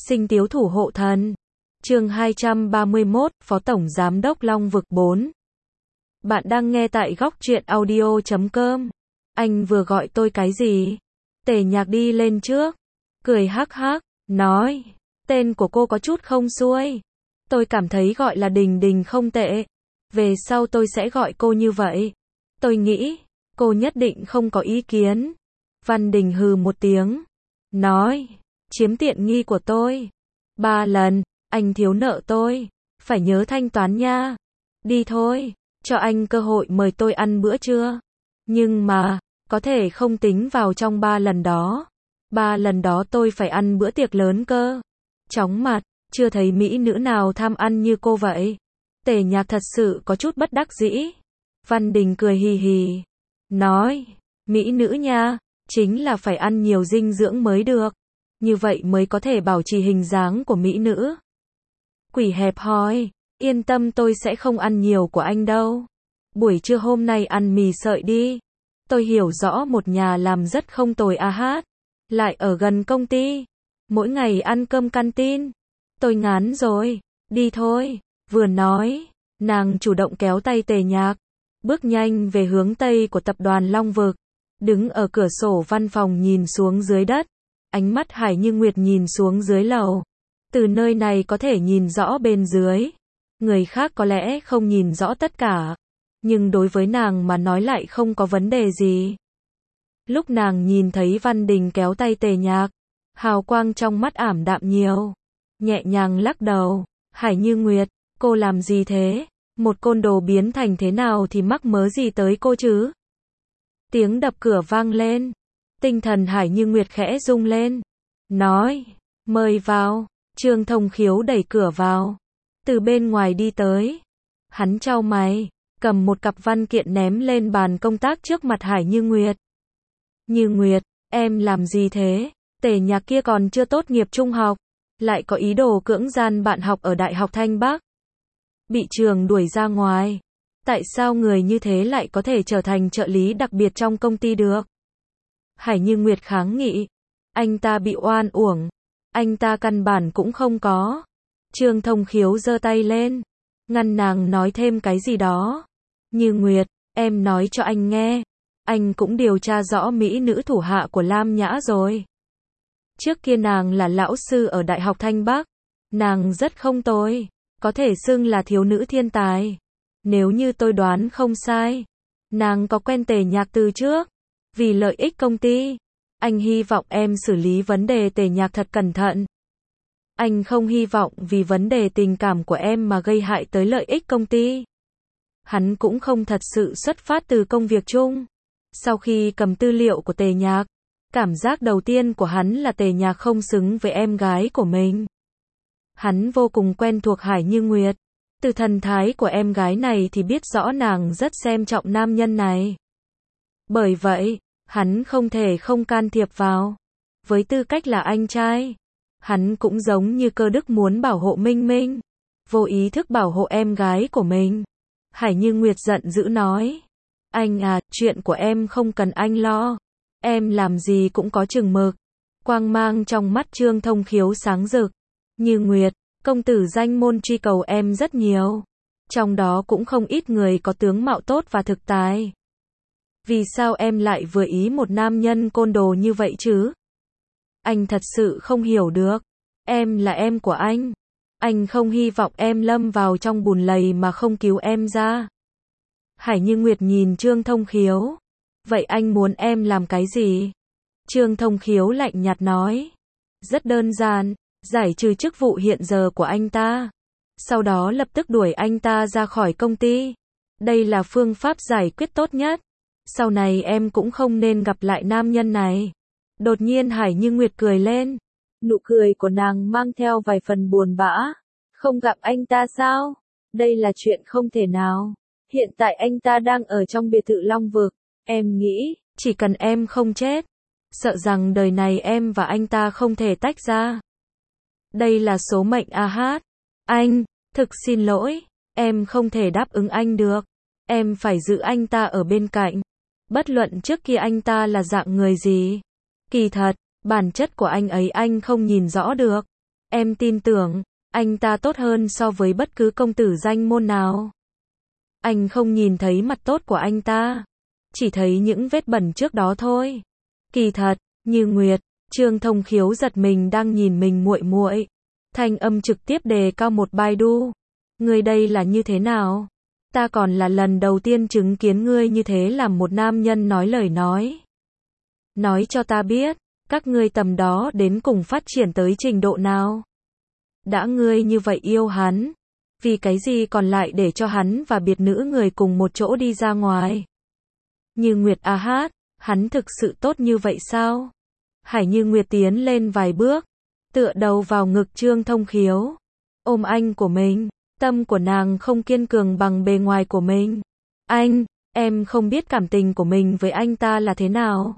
Sinh Tiếu Thủ Hộ Thần. Chương 231, Phó Tổng Giám đốc Long Vực 4. Bạn đang nghe tại góc truyện audio.com. Anh vừa gọi tôi cái gì? Tề Nhạc đi lên trước, cười hắc hắc, nói, tên của cô có chút không xuôi. Tôi cảm thấy gọi là Đình Đình không tệ. Về sau tôi sẽ gọi cô như vậy. Tôi nghĩ, cô nhất định không có ý kiến. Văn Đình hừ một tiếng, nói, chiếm tiện nghi của tôi 3 lần, anh thiếu nợ tôi, phải nhớ thanh toán nha. Đi thôi, cho anh cơ hội mời tôi ăn bữa trưa. Nhưng mà, có thể không tính vào trong 3 lần đó. 3 lần đó tôi phải ăn bữa tiệc lớn cơ. Chóng mặt, chưa thấy mỹ nữ nào tham ăn như cô vậy. Tề Nhạc thật sự có chút bất đắc dĩ. Văn Đình cười hì hì, nói, mỹ nữ nha, chính là phải ăn nhiều dinh dưỡng mới được. Như vậy mới có thể bảo trì hình dáng của mỹ nữ. Quỷ hẹp hòi, yên tâm tôi sẽ không ăn nhiều của anh đâu. Buổi trưa hôm nay ăn mì sợi đi. Tôi hiểu rõ một nhà làm rất không tồi hát. Lại ở gần công ty. Mỗi ngày ăn cơm canteen. Tôi ngán rồi, đi thôi. Vừa nói, nàng chủ động kéo tay Tề Nhạc, bước nhanh về hướng tây của tập đoàn Long Vực. Đứng ở cửa sổ văn phòng nhìn xuống dưới đất. Ánh mắt Hải Như Nguyệt nhìn xuống dưới lầu. Từ nơi này có thể nhìn rõ bên dưới. Người khác có lẽ không nhìn rõ tất cả. Nhưng đối với nàng mà nói lại không có vấn đề gì. Lúc nàng nhìn thấy Văn Đình kéo tay Tề Nhạc, hào quang trong mắt ảm đạm nhiều. Nhẹ nhàng lắc đầu, Hải Như Nguyệt, cô làm gì thế? Một côn đồ biến thành thế nào thì mắc mớ gì tới cô chứ? Tiếng đập cửa vang lên. Tinh thần Hải Như Nguyệt khẽ rung lên. Nói, mời vào. Trương Thông Khiếu đẩy cửa vào. Từ bên ngoài đi tới. Hắn chau mày, cầm một cặp văn kiện ném lên bàn công tác trước mặt Hải Như Nguyệt. Như Nguyệt, em làm gì thế? Tề Nhạc kia còn chưa tốt nghiệp trung học, lại có ý đồ cưỡng gian bạn học ở Đại học Thanh Bắc. Bị trường đuổi ra ngoài. Tại sao người như thế lại có thể trở thành trợ lý đặc biệt trong công ty được? Hải Như Nguyệt kháng nghị. Anh ta bị oan uổng. Anh ta căn bản cũng không có. Trương Thông Khiếu giơ tay lên, ngăn nàng nói thêm cái gì đó. Như Nguyệt, em nói cho anh nghe. Anh cũng điều tra rõ mỹ nữ thủ hạ của Lam Nhã rồi. Trước kia nàng là lão sư ở Đại học Thanh Bắc. Nàng rất không tồi. Có thể xưng là thiếu nữ thiên tài. Nếu như tôi đoán không sai, nàng có quen Tề Nhạc từ trước. Vì lợi ích công ty, anh hy vọng em xử lý vấn đề Tề Nhạc thật cẩn thận. Anh không hy vọng vì vấn đề tình cảm của em mà gây hại tới lợi ích công ty. Hắn cũng không thật sự xuất phát từ công việc chung. Sau khi cầm tư liệu của Tề Nhạc, cảm giác đầu tiên của hắn là Tề Nhạc không xứng với em gái của mình. Hắn vô cùng quen thuộc Hải Như Nguyệt. Từ thần thái của em gái này thì biết rõ nàng rất xem trọng nam nhân này. Bởi vậy, hắn không thể không can thiệp vào. Với tư cách là anh trai, hắn cũng giống như Cơ Đức muốn bảo hộ Minh Minh, vô ý thức bảo hộ em gái của mình. Hải Như Nguyệt giận dữ nói, anh à, chuyện của em không cần anh lo. Em làm gì cũng có chừng mực. Quang mang trong mắt Trương Thông Khiếu sáng rực. Như Nguyệt, công tử danh môn truy cầu em rất nhiều. Trong đó cũng không ít người có tướng mạo tốt và thực tài. Vì sao em lại vừa ý một nam nhân côn đồ như vậy chứ? Anh thật sự không hiểu được. Em là em của anh. Anh không hy vọng em lâm vào trong bùn lầy mà không cứu em ra. Hải Như Nguyệt nhìn Trương Thông Khiếu. Vậy anh muốn em làm cái gì? Trương Thông Khiếu lạnh nhạt nói. Rất đơn giản, giải trừ chức vụ hiện giờ của anh ta. Sau đó lập tức đuổi anh ta ra khỏi công ty. Đây là phương pháp giải quyết tốt nhất. Sau này em cũng không nên gặp lại nam nhân này. Đột nhiên Hải Như Nguyệt cười lên. Nụ cười của nàng mang theo vài phần buồn bã. Không gặp anh ta sao? Đây là chuyện không thể nào. Hiện tại anh ta đang ở trong biệt thự Long Vực. Em nghĩ, chỉ cần em không chết, sợ rằng đời này em và anh ta không thể tách ra. Đây là số mệnh hát. Anh, thực xin lỗi, em không thể đáp ứng anh được. Em phải giữ anh ta ở bên cạnh. Bất luận trước kia anh ta là dạng người gì. Kỳ thật, bản chất của anh ấy anh không nhìn rõ được. Em tin tưởng, anh ta tốt hơn so với bất cứ công tử danh môn nào. Anh không nhìn thấy mặt tốt của anh ta, chỉ thấy những vết bẩn trước đó thôi. Kỳ thật, Như Nguyệt, Trương Thông Khiếu giật mình đang nhìn mình muội muội. Thanh âm trực tiếp đề cao một bài đu. Ngươi đây là như thế nào? Ta còn là lần đầu tiên chứng kiến ngươi như thế làm một nam nhân nói lời nói. Nói cho ta biết, các ngươi tầm đó đến cùng phát triển tới trình độ nào? Đã ngươi như vậy yêu hắn, vì cái gì còn lại để cho hắn và biệt nữ người cùng một chỗ đi ra ngoài? Như Nguyệt a hát, hắn thực sự tốt như vậy sao? Hải Như Nguyệt tiến lên vài bước, tựa đầu vào ngực Trương Thông Khiếu, ôm anh của mình, tâm của nàng không kiên cường bằng bề ngoài của mình. Anh, em không biết cảm tình của mình với anh ta là thế nào.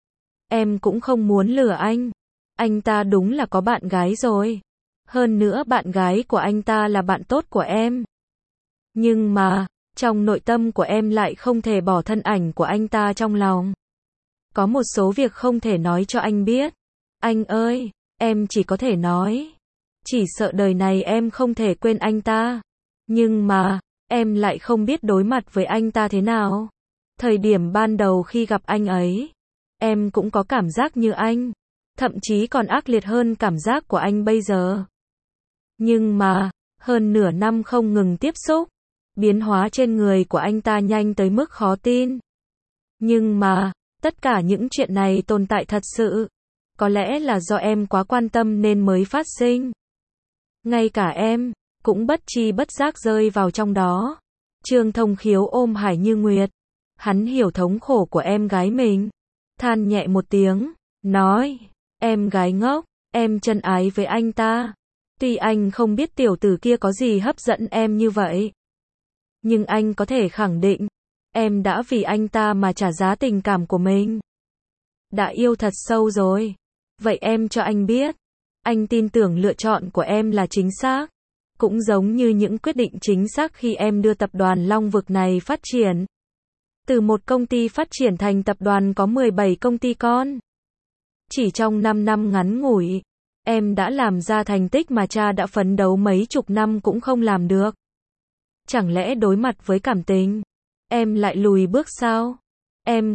Em cũng không muốn lừa anh ta đúng là có bạn gái rồi. Hơn nữa bạn gái của anh ta là bạn tốt của em. Nhưng mà, trong nội tâm của em lại không thể bỏ thân ảnh của anh ta trong lòng. Có một số việc không thể nói cho anh biết. Anh ơi, em chỉ có thể nói. Chỉ sợ đời này em không thể quên anh ta. Nhưng mà, em lại không biết đối mặt với anh ta thế nào. Thời điểm ban đầu khi gặp anh ấy, em cũng có cảm giác như anh. Thậm chí còn ác liệt hơn cảm giác của anh bây giờ. Nhưng mà, hơn nửa năm không ngừng tiếp xúc, biến hóa trên người của anh ta nhanh tới mức khó tin. Nhưng mà, tất cả những chuyện này tồn tại thật sự. Có lẽ là do em quá quan tâm nên mới phát sinh. Ngay cả em, cũng bất tri bất giác rơi vào trong đó. Trương Thông Khiếu ôm Hải Như Nguyệt. Hắn hiểu thống khổ của em gái mình. Than nhẹ một tiếng, nói, em gái ngốc, em chân ái với anh ta. Tuy anh không biết tiểu tử kia có gì hấp dẫn em như vậy. Nhưng anh có thể khẳng định, em đã vì anh ta mà trả giá tình cảm của mình. Đã yêu thật sâu rồi. Vậy em cho anh biết, anh tin tưởng lựa chọn của em là chính xác. Cũng giống như những quyết định chính xác khi em đưa tập đoàn Long Vực này phát triển. Từ một công ty phát triển thành tập đoàn có 17 công ty con. Chỉ trong 5 năm ngắn ngủi, em đã làm ra thành tích mà cha đã phấn đấu mấy chục năm cũng không làm được. Chẳng lẽ đối mặt với cảm tình, em lại lùi bước sao? Em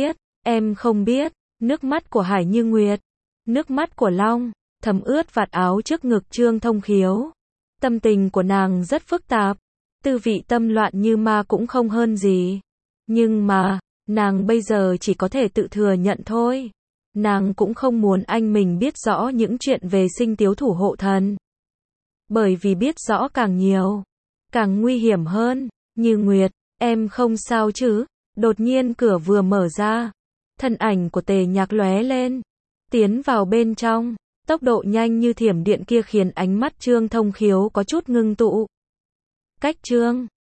không biết, nước mắt của Hải Như Nguyệt, nước mắt của Long, thấm ướt vạt áo trước ngực Trương Thông Khiếu. Tâm tình của nàng rất phức tạp, tư vị tâm loạn như ma cũng không hơn gì. Nhưng mà, nàng bây giờ chỉ có thể tự thừa nhận thôi. Nàng cũng không muốn anh mình biết rõ những chuyện về Sinh Tiếu Thủ Hộ Thần. Bởi vì biết rõ càng nhiều, càng nguy hiểm hơn. Như Nguyệt, em không sao chứ? Đột nhiên cửa vừa mở ra, thân ảnh của Tề Nhạc lóe lên, tiến vào bên trong. Tốc độ nhanh như thiểm điện kia khiến ánh mắt Trương Thông Khiếu có chút ngưng tụ. Cách Trương